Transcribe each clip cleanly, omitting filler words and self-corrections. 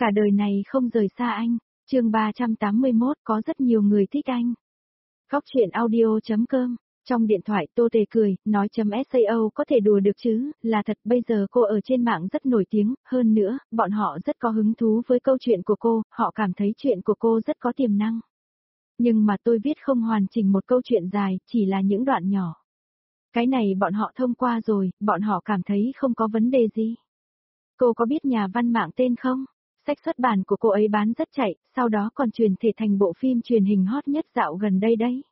Cả đời này không rời xa anh. Chương 381, có rất nhiều người thích anh. Góc truyện audio.com. Trong điện thoại Tô Tề cười, nói .sao có thể đùa được chứ, là thật bây giờ cô ở trên mạng rất nổi tiếng, hơn nữa, bọn họ rất có hứng thú với câu chuyện của cô, họ cảm thấy chuyện của cô rất có tiềm năng. Nhưng mà tôi viết không hoàn chỉnh một câu chuyện dài, chỉ là những đoạn nhỏ. Cái này bọn họ thông qua rồi, bọn họ cảm thấy không có vấn đề gì. Cô có biết nhà văn mạng tên không? Sách xuất bản của cô ấy bán rất chạy, sau đó còn truyền thể thành bộ phim truyền hình hot nhất dạo gần đây đấy.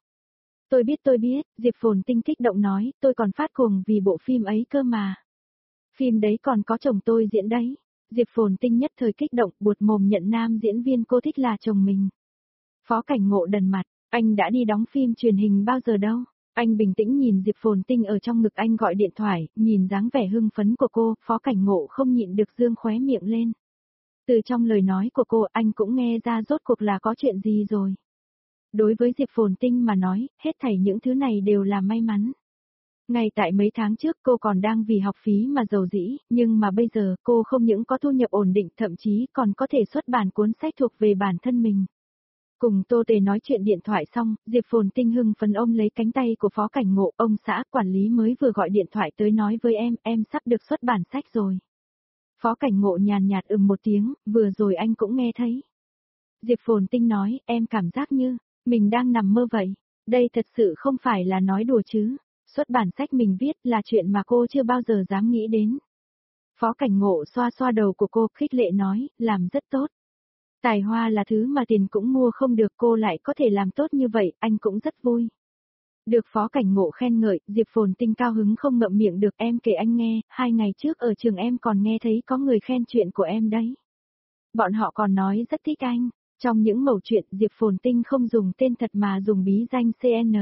Tôi biết, Diệp Phồn Tinh kích động nói, tôi còn phát cuồng vì bộ phim ấy cơ mà. Phim đấy còn có chồng tôi diễn đấy. Diệp Phồn Tinh nhất thời kích động, buột mồm nhận nam diễn viên cô thích là chồng mình. Phó Cảnh Ngộ đần mặt, anh đã đi đóng phim truyền hình bao giờ đâu. Anh bình tĩnh nhìn Diệp Phồn Tinh ở trong ngực anh gọi điện thoại, nhìn dáng vẻ hưng phấn của cô, Phó Cảnh Ngộ không nhịn được dương khóe miệng lên. Từ trong lời nói của cô anh cũng nghe ra rốt cuộc là có chuyện gì rồi. Đối với Diệp Phồn Tinh mà nói, hết thảy những thứ này đều là may mắn. Ngay tại mấy tháng trước cô còn đang vì học phí mà giàu dĩ, nhưng mà bây giờ cô không những có thu nhập ổn định thậm chí còn có thể xuất bản cuốn sách thuộc về bản thân mình. Cùng Tô Tề nói chuyện điện thoại xong, Diệp Phồn Tinh hưng phấn ôm lấy cánh tay của Phó Cảnh Ngộ, ông xã quản lý mới vừa gọi điện thoại tới nói với em sắp được xuất bản sách rồi. Phó Cảnh Ngộ nhàn nhạt một tiếng, vừa rồi anh cũng nghe thấy. Diệp Phồn Tinh nói, em cảm giác như, mình đang nằm mơ vậy, đây thật sự không phải là nói đùa chứ, xuất bản sách mình viết là chuyện mà cô chưa bao giờ dám nghĩ đến. Phó Cảnh Ngộ xoa xoa đầu của cô, khích lệ nói, làm rất tốt. Tài hoa là thứ mà tiền cũng mua không được, cô lại có thể làm tốt như vậy, anh cũng rất vui. Được Phó Cảnh Ngộ khen ngợi, Diệp Phồn Tinh cao hứng không ngậm miệng được, em kể anh nghe, 2 ngày trước ở trường em còn nghe thấy có người khen chuyện của em đấy. Bọn họ còn nói rất thích anh, trong những mẩu chuyện Diệp Phồn Tinh không dùng tên thật mà dùng bí danh CN.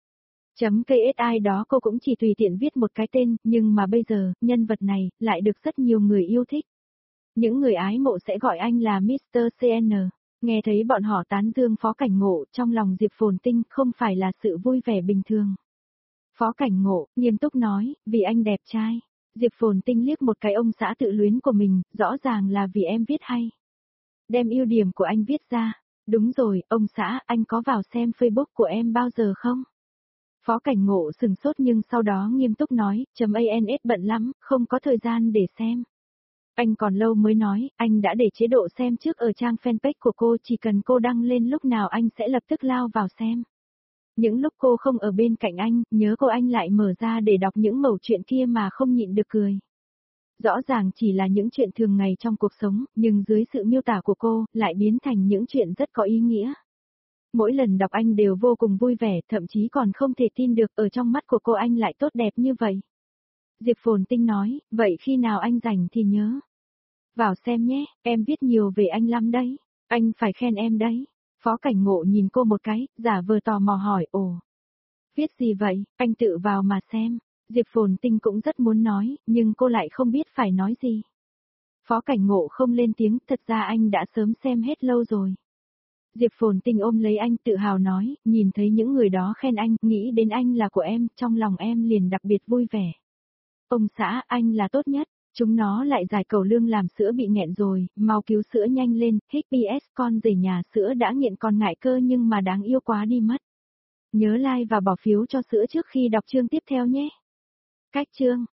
KSI đó cô cũng chỉ tùy tiện viết một cái tên, nhưng mà bây giờ, nhân vật này, lại được rất nhiều người yêu thích. Những người ái mộ sẽ gọi anh là Mr. CN. Nghe thấy bọn họ tán dương Phó Cảnh Ngộ, trong lòng Diệp Phồn Tinh không phải là sự vui vẻ bình thường. Phó Cảnh Ngộ, nghiêm túc nói, vì anh đẹp trai. Diệp Phồn Tinh liếc một cái ông xã tự luyến của mình, rõ ràng là vì em viết hay. Đem ưu điểm của anh viết ra. Đúng rồi, ông xã, anh có vào xem Facebook của em bao giờ không? Phó Cảnh Ngộ sừng sốt nhưng sau đó nghiêm túc nói, .ans bận lắm, không có thời gian để xem. Anh còn lâu mới nói, anh đã để chế độ xem trước ở trang fanpage của cô, chỉ cần cô đăng lên lúc nào anh sẽ lập tức lao vào xem. Những lúc cô không ở bên cạnh anh, nhớ cô anh lại mở ra để đọc những mẩu chuyện kia mà không nhịn được cười. Rõ ràng chỉ là những chuyện thường ngày trong cuộc sống, nhưng dưới sự miêu tả của cô, lại biến thành những chuyện rất có ý nghĩa. Mỗi lần đọc anh đều vô cùng vui vẻ, thậm chí còn không thể tin được ở trong mắt của cô anh lại tốt đẹp như vậy. Diệp Phồn Tinh nói, vậy khi nào anh rảnh thì nhớ. Vào xem nhé, em viết nhiều về anh lắm đấy, anh phải khen em đấy. Phó Cảnh Ngộ nhìn cô một cái, giả vờ tò mò hỏi, ồ. Viết gì vậy, anh tự vào mà xem. Diệp Phồn Tinh cũng rất muốn nói, nhưng cô lại không biết phải nói gì. Phó Cảnh Ngộ không lên tiếng, thật ra anh đã sớm xem hết lâu rồi. Diệp Phồn Tinh ôm lấy anh tự hào nói, nhìn thấy những người đó khen anh, nghĩ đến anh là của em, trong lòng em liền đặc biệt vui vẻ. Ông xã, anh là tốt nhất, chúng nó lại giải cầu lương làm sữa bị nghẹn rồi, mau cứu sữa nhanh lên, HPS con rể nhà sữa đã nghiện còn ngại cơ nhưng mà đáng yêu quá đi mất. Nhớ like và bỏ phiếu cho sữa trước khi đọc chương tiếp theo nhé. Cách chương